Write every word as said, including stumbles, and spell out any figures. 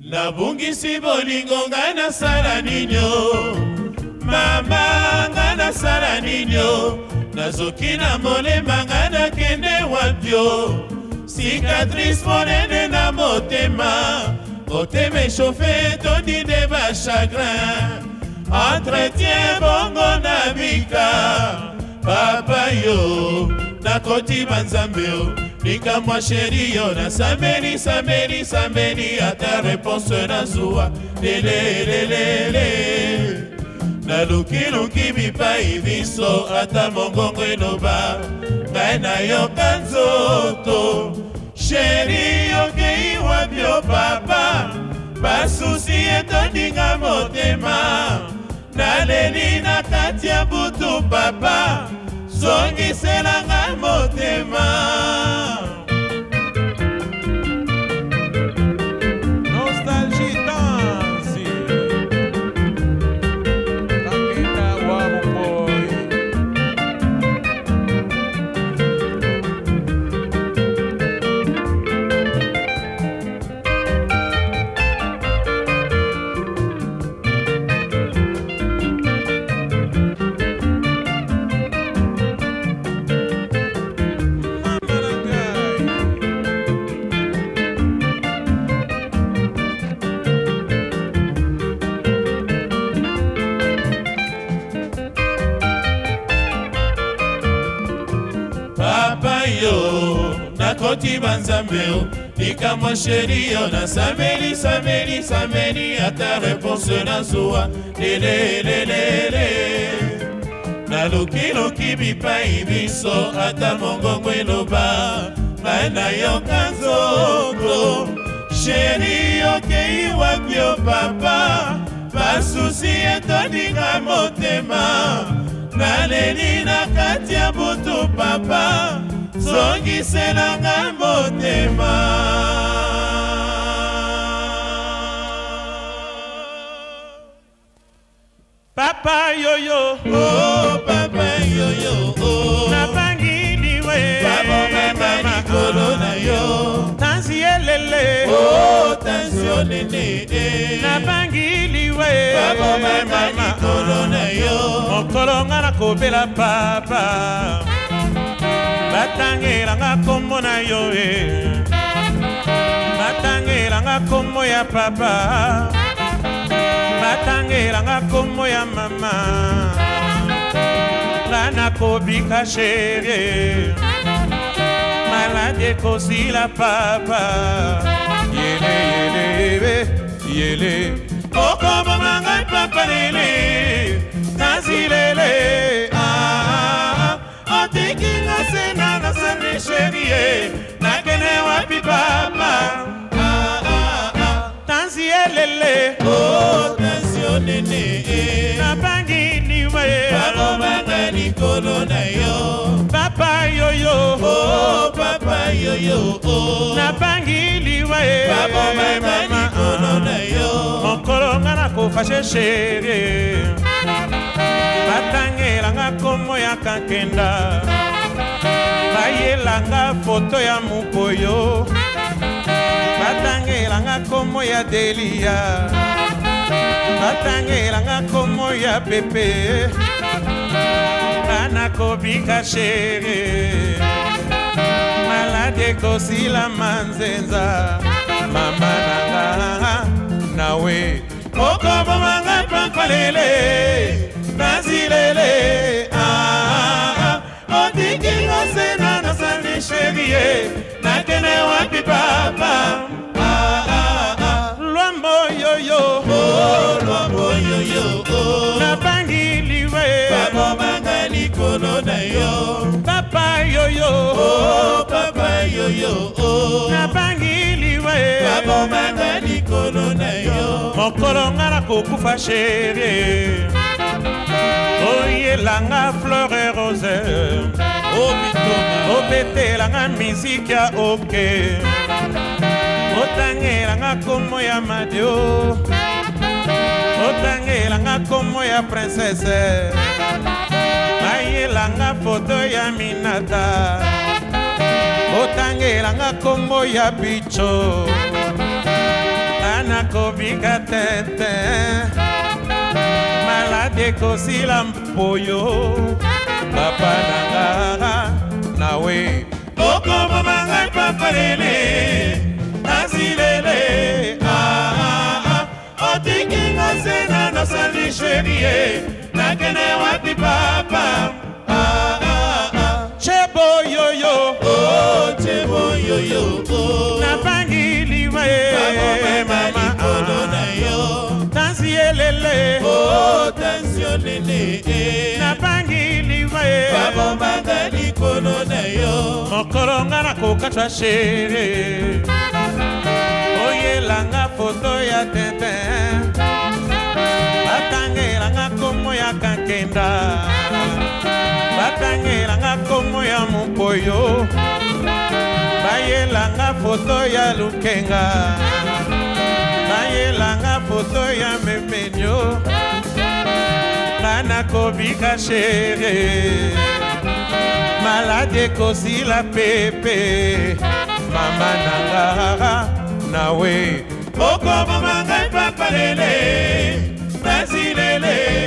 Nabungisi bolingo nga nasala ninyo, mama nga nasala ninyo, nazoki na molema nga nakende wapyo, cicatrice monene na motema, motema échauffé tondi de ba chagrin, entretien bongo na bika, papa yo nakoti banzambe yo, nika mwa sheri yo na sambeni sambeni sambeni ata réponse na zuwa lele lele lele na luki luki bipai biso ata mongongo eloba ngai nayoka nzoto sheri yokei wabio papa basusi etondinga motema naleli na kati ya butu papa zongiselanga motema. Nostalgie danse Kakita wa mupoi Papa yo nakoti banzambe yo, nika mwa sheri yo na sambeli sambeli sambeli ata réponse na zuwa lele lele lele na luki luki bipai biso ata mongongo eloba ngai nayoka nzoto sheri yokei wapio papa basusi etondinga motema naleli na kati ya butu papa zongiselanga motema. Papa yoyo Oh papa yoyo oh nabangiliwe babomema likolo na yo tansi elele oh tansio nene nabangiliwe babomema likolo na yo mokolo nga nakobela papa batangelanga kombo na yo e batangelanga kombo ya papa batangelanga kombo ya mama nga nakobika sheri maladi ekosila papa yele yele yele okoboma ngai papa lele kasi lele ah otikinga sena na sani sheri nakene wapi papa ah ah ah tansi elele oh tansio nene nabangiliwe babomanga likolo na yo papa yoyo oh papa yoyo oh nabangiliwe babomanga likolo na yo mokolo nga nakofashe sheri batangelanga kombo ya kankenda bayelanga foto ya mukoyo batangelanga kombo ya delia batangelanga kombo ya pepe banakobika sheri maladi ekosila manzenza mama nanga nawe okobomanga papa lele nazilele ah otikinga sena na sani sheri nakene wapi papa ah ah ah lwambo yoyo oh lwambo yoyo oh nabangiliwe babomanga likolo na yo papa yoyo oh papa yoyo oh nabangiliwe babomanga likolo na yo mokolo nga nakokufa sheri oyelanga fleur et rose obetelanga misiki ya oke otangelanga kombo ya madio otangelanga kombo ya princesse bayelanga foto ya minata otangelanga kombo ya bicho Ngana kobika tete malade kosila mpoyo papa nanga nawe Okoma mangai papa lele Azilele Ah ah ah Otiki ngasena no sali sherie Nakene wapi papa Ah ah ah Chebo yo yo Oh chebo yo yo Oh Napangi liwa e Mama Kono na yo Tansielele Oh tansiolele Napangi liwa e Babo mangali kono na yo Mokoronga na kokachwa shere Oye langa foto ya tete Batange langa komo ya kankenda Batange langa komo ya mupoyo Baye langa foto ya lukenga Baye langa foto ya memenyo Ngana kobika shere Malade kosi la pepe Mama nanga nawe Okoma mangai papa lele Nazilele